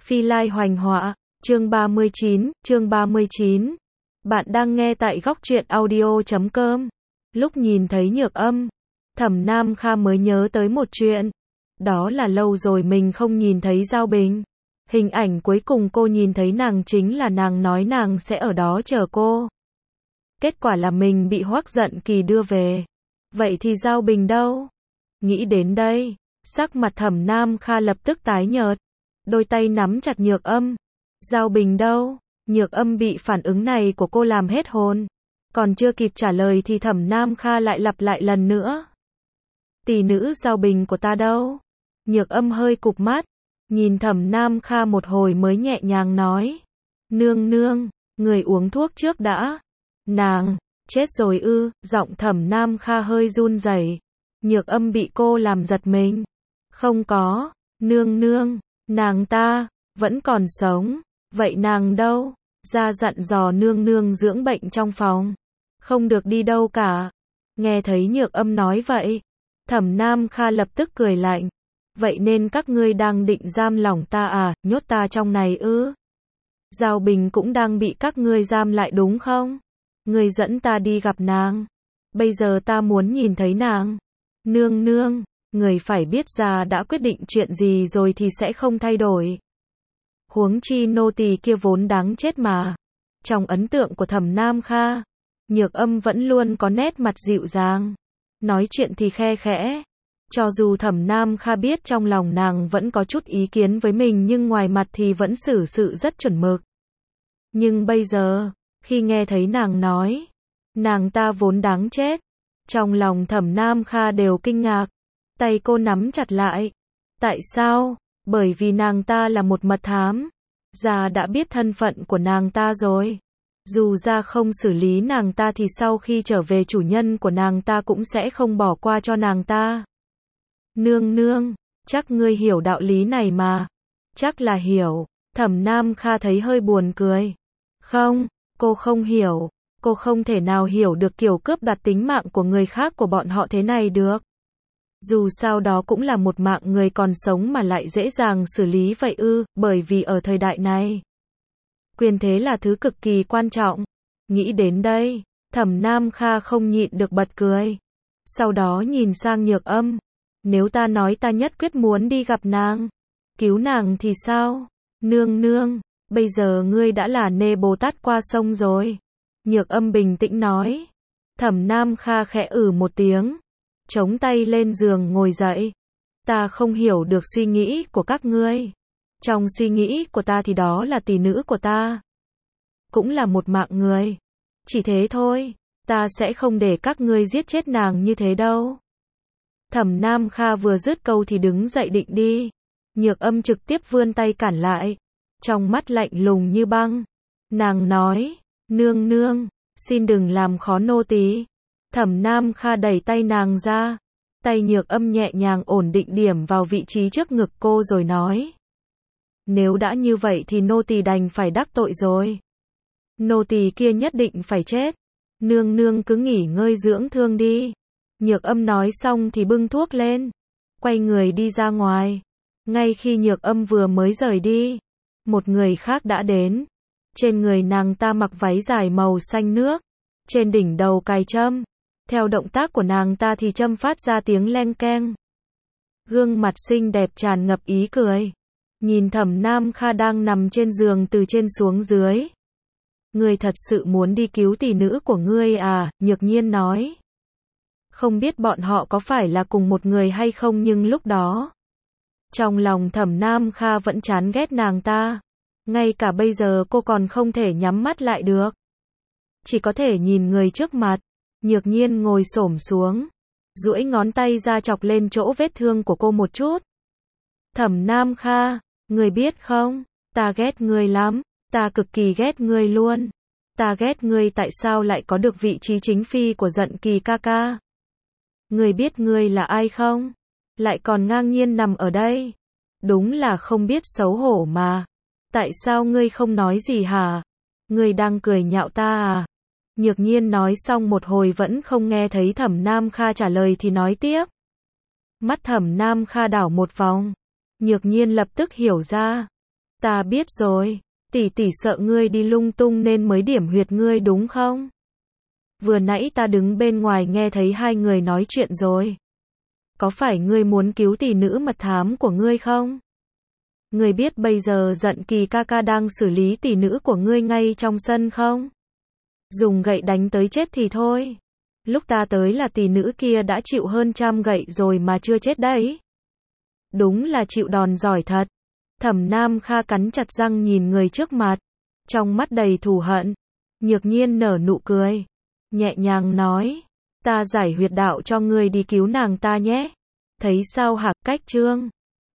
Phi Lai Hoành Họa, chương 39. Bạn đang nghe tại góc truyện audio.com. Lúc nhìn thấy Nhược Âm, Thẩm Nam Kha mới nhớ tới một chuyện. Đó là lâu rồi mình không nhìn thấy Giao Bình. Hình ảnh cuối cùng cô nhìn thấy nàng chính là nàng nói nàng sẽ ở đó chờ cô. Kết quả là mình bị Hoắc Giận Kỳ đưa về. Vậy thì Giao Bình đâu? Nghĩ đến đây, sắc mặt Thẩm Nam Kha lập tức tái nhợt. Đôi tay nắm chặt Nhược Âm. Giao Bình đâu? Nhược Âm bị phản ứng này của cô làm hết hồn. Còn chưa kịp trả lời thì Thẩm Nam Kha lại lặp lại lần nữa. Tỷ nữ Giao Bình của ta đâu? Nhược Âm hơi cụp mắt, nhìn Thẩm Nam Kha một hồi mới nhẹ nhàng nói. Nương nương, người uống thuốc trước đã. Nàng, chết rồi ư? Giọng Thẩm Nam Kha hơi run rẩy. Nhược Âm bị cô làm giật mình. Không có, nương nương, nàng ta vẫn còn sống. Vậy nàng đâu? Ra dặn dò nương nương dưỡng bệnh trong phòng, không được đi đâu cả. Nghe thấy Nhược Âm nói vậy, Thẩm Nam Kha lập tức cười lạnh. Vậy nên các ngươi đang định giam lỏng ta à, nhốt ta trong này ư? Giao Bình cũng đang bị các ngươi giam lại đúng không? Ngươi dẫn ta đi gặp nàng. Bây giờ ta muốn nhìn thấy nàng. Nương nương, người phải biết ra đã quyết định chuyện gì rồi thì sẽ không thay đổi. Huống chi nô tỳ kia vốn đáng chết mà. Trong ấn tượng của Thẩm Nam Kha, Nhược Âm vẫn luôn có nét mặt dịu dàng, nói chuyện thì khe khẽ. Cho dù Thẩm Nam Kha biết trong lòng nàng vẫn có chút ý kiến với mình nhưng ngoài mặt thì vẫn xử sự rất chuẩn mực. Nhưng bây giờ, khi nghe thấy nàng nói, nàng ta vốn đáng chết, trong lòng Thẩm Nam Kha đều kinh ngạc. Tay cô nắm chặt lại. Tại sao? Bởi vì nàng ta là một mật thám. Gia đã biết thân phận của nàng ta rồi. Dù Gia không xử lý nàng ta thì sau khi trở về chủ nhân của nàng ta cũng sẽ không bỏ qua cho nàng ta. Nương nương, chắc ngươi hiểu đạo lý này mà. Chắc là hiểu. Thẩm Nam Kha thấy hơi buồn cười. Không, cô không hiểu. Cô không thể nào hiểu được kiểu cướp đoạt tính mạng của người khác của bọn họ thế này được. Dù sao đó cũng là một mạng người còn sống mà lại dễ dàng xử lý vậy ư, bởi vì ở thời đại này, quyền thế là thứ cực kỳ quan trọng. Nghĩ đến đây, Thẩm Nam Kha không nhịn được bật cười. Sau đó nhìn sang Nhược Âm. Nếu ta nói ta nhất quyết muốn đi gặp nàng, cứu nàng thì sao? Nương nương, bây giờ ngươi đã là nê Bồ Tát qua sông rồi. Nhược Âm bình tĩnh nói. Thẩm Nam Kha khẽ một tiếng. Chống tay lên giường ngồi dậy. Ta không hiểu được suy nghĩ của các ngươi. Trong suy nghĩ của ta thì đó là tỷ nữ của ta. Cũng là một mạng người. Chỉ thế thôi. Ta sẽ không để các ngươi giết chết nàng như thế đâu. Thẩm Nam Kha vừa dứt câu thì đứng dậy định đi. Nhược Âm trực tiếp vươn tay cản lại. Trong mắt lạnh lùng như băng. Nàng nói. Nương nương, xin đừng làm khó nô tỳ. Thẩm Nam Kha đẩy tay nàng ra. Tay Nhược Âm nhẹ nhàng ổn định điểm vào vị trí trước ngực cô rồi nói. Nếu đã như vậy thì nô tỳ đành phải đắc tội rồi. Nô tỳ kia nhất định phải chết. Nương nương cứ nghỉ ngơi dưỡng thương đi. Nhược Âm nói xong thì bưng thuốc lên. Quay người đi ra ngoài. Ngay khi Nhược Âm vừa mới rời đi, một người khác đã đến. Trên người nàng ta mặc váy dài màu xanh nước. Trên đỉnh đầu cài trâm. Theo động tác của nàng ta thì trâm phát ra tiếng leng keng. Gương mặt xinh đẹp tràn ngập ý cười. Nhìn Thẩm Nam Kha đang nằm trên giường từ trên xuống dưới. Ngươi thật sự muốn đi cứu tỷ nữ của ngươi à? Nhược Nhiên nói. Không biết bọn họ có phải là cùng một người hay không nhưng lúc đó, trong lòng Thẩm Nam Kha vẫn chán ghét nàng ta. Ngay cả bây giờ cô còn không thể nhắm mắt lại được. Chỉ có thể nhìn người trước mặt. Nhược Nhiên ngồi xổm xuống, duỗi ngón tay ra chọc lên chỗ vết thương của cô một chút. Thẩm Nam Kha, ngươi biết không, ta ghét ngươi lắm, ta cực kỳ ghét ngươi luôn. Ta ghét ngươi tại sao lại có được vị trí chính phi của Giận Kỳ ca ca. Ngươi biết ngươi là ai không? Lại còn ngang nhiên nằm ở đây. Đúng là không biết xấu hổ mà. Tại sao ngươi không nói gì hả? Ngươi đang cười nhạo ta à? Nhược Nhiên nói xong một hồi vẫn không nghe thấy Thẩm Nam Kha trả lời thì nói tiếp. Mắt Thẩm Nam Kha đảo một vòng. Nhược Nhiên lập tức hiểu ra. Ta biết rồi, tỷ tỷ sợ ngươi đi lung tung nên mới điểm huyệt ngươi đúng không? Vừa nãy ta đứng bên ngoài nghe thấy hai người nói chuyện rồi. Có phải ngươi muốn cứu tỷ nữ mật thám của ngươi không? Ngươi biết bây giờ Giận Kỳ ca ca đang xử lý tỷ nữ của ngươi ngay trong sân không? Dùng gậy đánh tới chết thì thôi. Lúc ta tới là tỷ nữ kia đã chịu hơn 100 gậy rồi mà chưa chết đấy. Đúng là chịu đòn giỏi thật. Thẩm Nam Kha cắn chặt răng nhìn người trước mặt, trong mắt đầy thù hận. Nhược Nhiên nở nụ cười, nhẹ nhàng nói, ta giải huyệt đạo cho ngươi đi cứu nàng ta nhé. Thấy sao hả, Cách Trương?